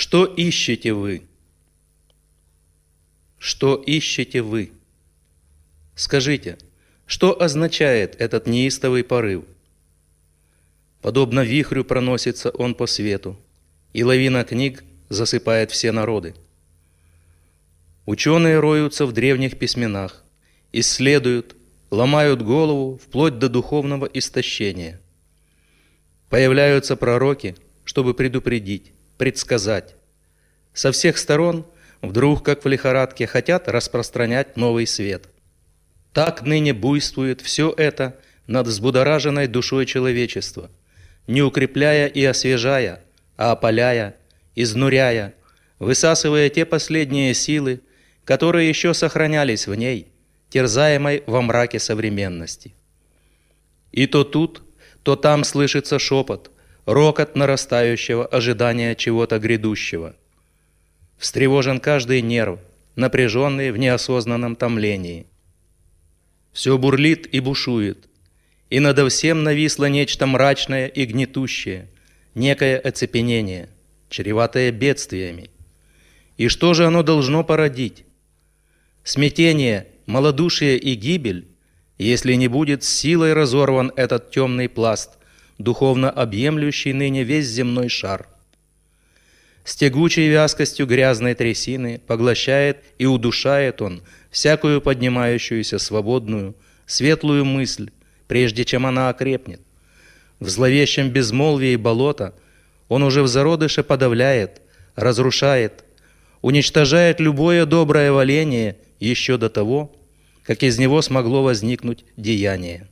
Что ищете вы? Что ищете вы? Скажите, что означает этот неистовый порыв? Подобно вихрю проносится он по свету, и лавина книг засыпает все народы. Ученые роются в древних письменах, исследуют, ломают голову вплоть до духовного истощения. Появляются пророки, чтобы предупредить, предсказать. Со всех сторон вдруг, как в лихорадке, хотят распространять новый свет. Так ныне буйствует все это над взбудораженной душой человечества, не укрепляя и освежая, а опаляя, изнуряя, высасывая те последние силы, которые еще сохранялись в ней, терзаемой во мраке современности. И то тут, то там слышится шепот, рокот нарастающего ожидания чего-то грядущего. Встревожен каждый нерв, напряженный в неосознанном томлении. Все бурлит и бушует, и надо всем нависло нечто мрачное и гнетущее, некое оцепенение, чреватое бедствиями. И что же оно должно породить? Смятение, малодушие и гибель, если не будет с силой разорван этот темный пласт, духовно объемлющий ныне весь земной шар. С тягучей вязкостью грязной трясины поглощает и удушает он всякую поднимающуюся свободную, светлую мысль, прежде чем она окрепнет. В зловещем безмолвии болота он уже в зародыше подавляет, разрушает, уничтожает любое доброе валение еще до того, как из него смогло возникнуть деяние.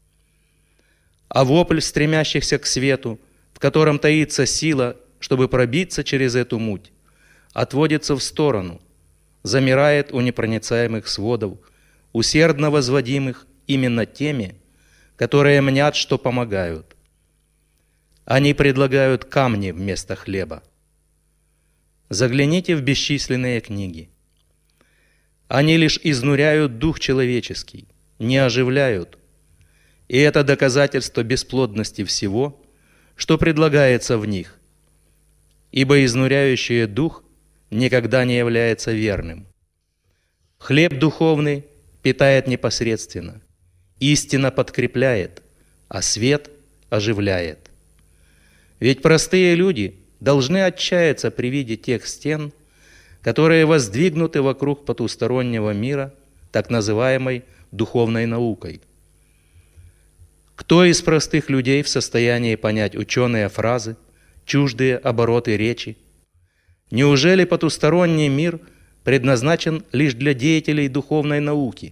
А вопль стремящихся к свету, в котором таится сила, чтобы пробиться через эту муть, отводится в сторону, замирает у непроницаемых сводов, усердно возводимых именно теми, которые мнят, что помогают. Они предлагают камни вместо хлеба. Загляните в бесчисленные книги. Они лишь изнуряют дух человеческий, не оживляют. И это доказательство бесплодности всего, что предлагается в них. Ибо изнуряющее дух никогда не является верным. Хлеб духовный питает непосредственно, истина подкрепляет, а свет оживляет. Ведь простые люди должны отчаяться при виде тех стен, которые воздвигнуты вокруг потустороннего мира, так называемой духовной наукой. Кто из простых людей в состоянии понять ученые фразы, чуждые обороты речи? Неужели потусторонний мир предназначен лишь для деятелей духовной науки?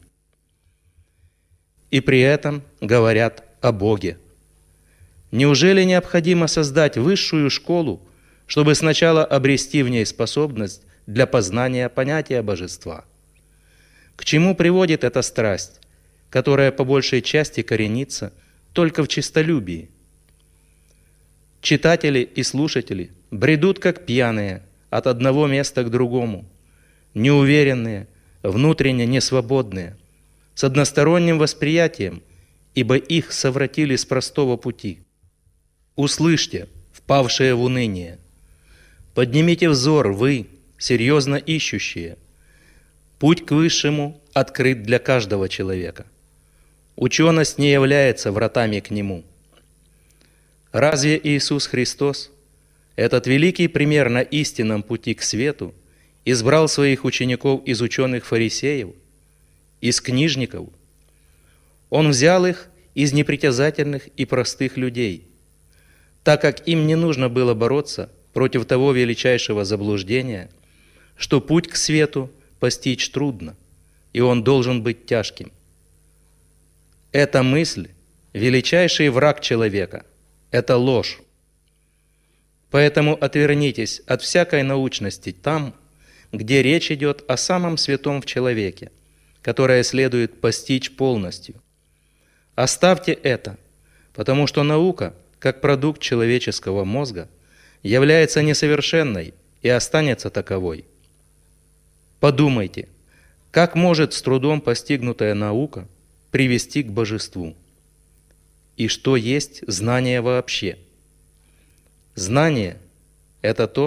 И при этом говорят о Боге. Неужели необходимо создать высшую школу, чтобы сначала обрести в ней способность для познания понятия божества? К чему приводит эта страсть, которая по большей части коренится только в честолюбии? Читатели и слушатели бредут как пьяные от одного места к другому, неуверенные, внутренне несвободные, с односторонним восприятием, ибо их совратили с простого пути. Услышьте, впавшие в уныние. Поднимите взор, вы, серьезно ищущие. Путь к высшему открыт для каждого человека. Ученость не является вратами к нему. Разве Иисус Христос, этот великий пример на истинном пути к свету, избрал своих учеников из ученых-фарисеев, из книжников? Он взял их из непритязательных и простых людей, так как им не нужно было бороться против того величайшего заблуждения, что путь к свету постичь трудно, и он должен быть тяжким. Эта мысль – величайший враг человека, это ложь. Поэтому отвернитесь от всякой научности там, где речь идет о самом святом в человеке, которое следует постичь полностью. Оставьте это, потому что наука, как продукт человеческого мозга, является несовершенной и останется таковой. Подумайте, как может с трудом постигнутая наука привести к божеству? И что есть знание вообще? Знание – это то,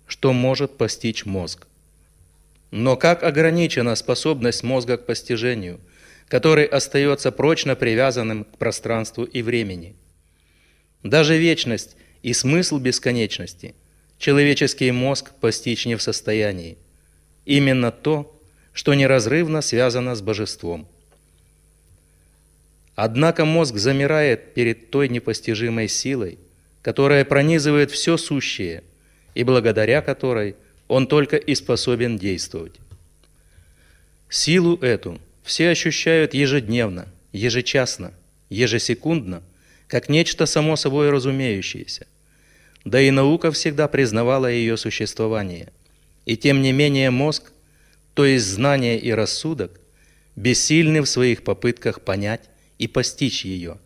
что может постичь мозг. Но как ограничена способность мозга к постижению, который остается прочно привязанным к пространству и времени? Даже вечность и смысл бесконечности человеческий мозг постичь не в состоянии. Именно то, что неразрывно связано с божеством. Однако мозг замирает перед той непостижимой силой, которая пронизывает все сущее, и благодаря которой он только и способен действовать. Силу эту все ощущают ежедневно, ежечасно, ежесекундно, как нечто само собой разумеющееся. Да и наука всегда признавала ее существование. И тем не менее мозг, то есть знание и рассудок, бессильны в своих попытках понять и постичь ее.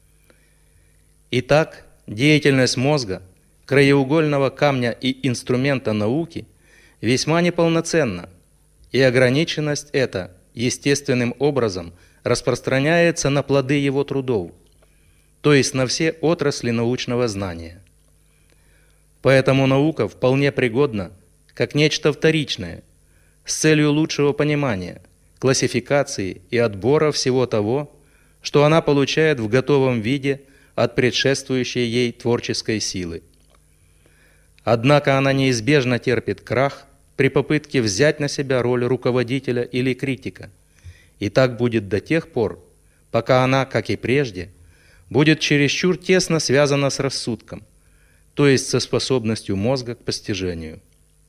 Итак, деятельность мозга, краеугольного камня и инструмента науки, весьма неполноценна, и ограниченность эта естественным образом распространяется на плоды его трудов, то есть на все отрасли научного знания. Поэтому наука вполне пригодна как нечто вторичное, с целью лучшего понимания, классификации и отбора всего того, что она получает в готовом виде от предшествующей ей творческой силы. Однако она неизбежно терпит крах при попытке взять на себя роль руководителя или критика, и так будет до тех пор, пока она, как и прежде, будет чересчур тесно связана с рассудком, то есть со способностью мозга к постижению.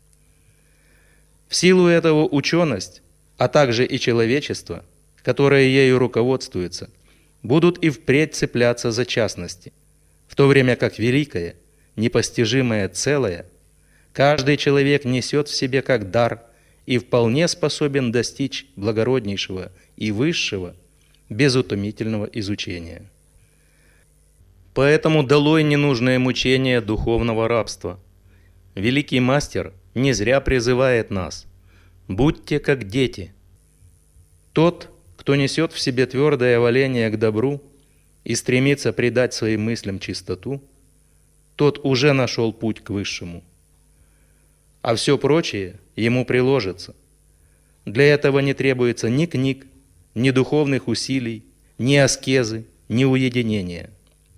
В силу этого ученость, а также и человечество, которое ею руководствуется, будут и впредь цепляться за частности, в то время как великое, непостижимое целое каждый человек несет в себе как дар и вполне способен достичь благороднейшего и высшего без утомительного изучения. Поэтому долой ненужное мучение духовного рабства. Великий мастер не зря призывает нас: будьте как дети. Тот, кто несет в себе твердое воление к добру и стремится придать своим мыслям чистоту, тот уже нашел путь к высшему. А все прочее ему приложится. Для этого не требуется ни книг, ни духовных усилий, ни аскезы, ни уединения.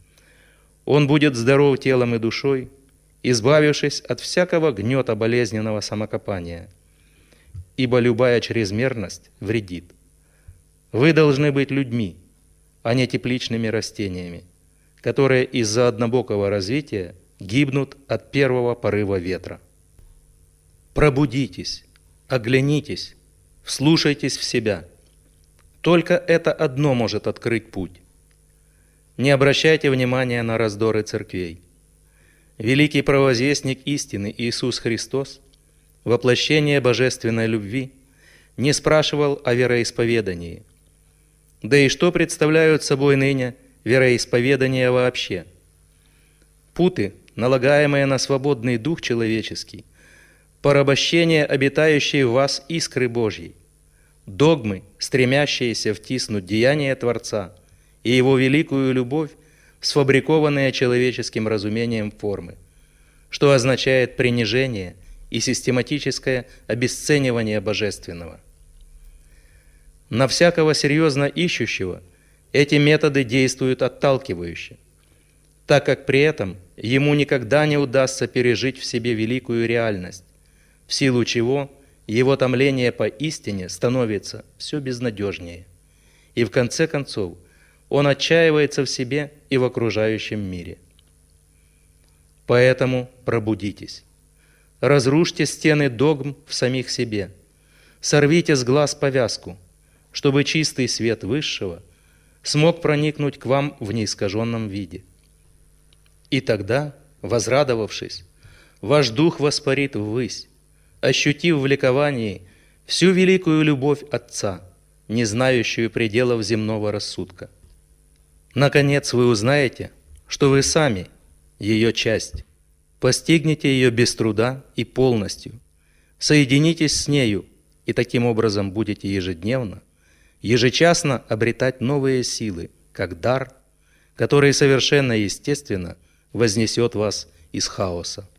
Он будет здоров телом и душой, избавившись от всякого гнета болезненного самокопания, ибо любая чрезмерность вредит. Вы должны быть людьми, а не тепличными растениями, которые из-за однобокого развития гибнут от первого порыва ветра. Пробудитесь, оглянитесь, вслушайтесь в себя. Только это одно может открыть путь. Не обращайте внимания на раздоры церквей. Великий провозвестник истины Иисус Христос, воплощение божественной любви, не спрашивал о вероисповедании. Да и что представляют собой ныне вероисповедания вообще? Путы, налагаемые на свободный дух человеческий, порабощение обитающей в вас искры Божьей, догмы, стремящиеся втиснуть деяния Творца и Его великую любовь в сфабрикованные человеческим разумением формы, что означает принижение и систематическое обесценивание божественного. На всякого серьезно ищущего эти методы действуют отталкивающе, так как при этом ему никогда не удастся пережить в себе великую реальность, в силу чего его томление по истине становится все безнадежнее, и в конце концов он отчаивается в себе и в окружающем мире. Поэтому пробудитесь, разрушьте стены догм в самих себе, сорвите с глаз повязку, чтобы чистый свет Высшего смог проникнуть к вам в неискаженном виде. И тогда, возрадовавшись, ваш дух воспарит ввысь, ощутив в ликовании всю великую любовь Отца, не знающую пределов земного рассудка. Наконец вы узнаете, что вы сами ее часть, постигнете ее без труда и полностью, соединитесь с нею и таким образом будете ежедневно, ежечасно обретать новые силы, как дар, который совершенно естественно вознесет вас из хаоса.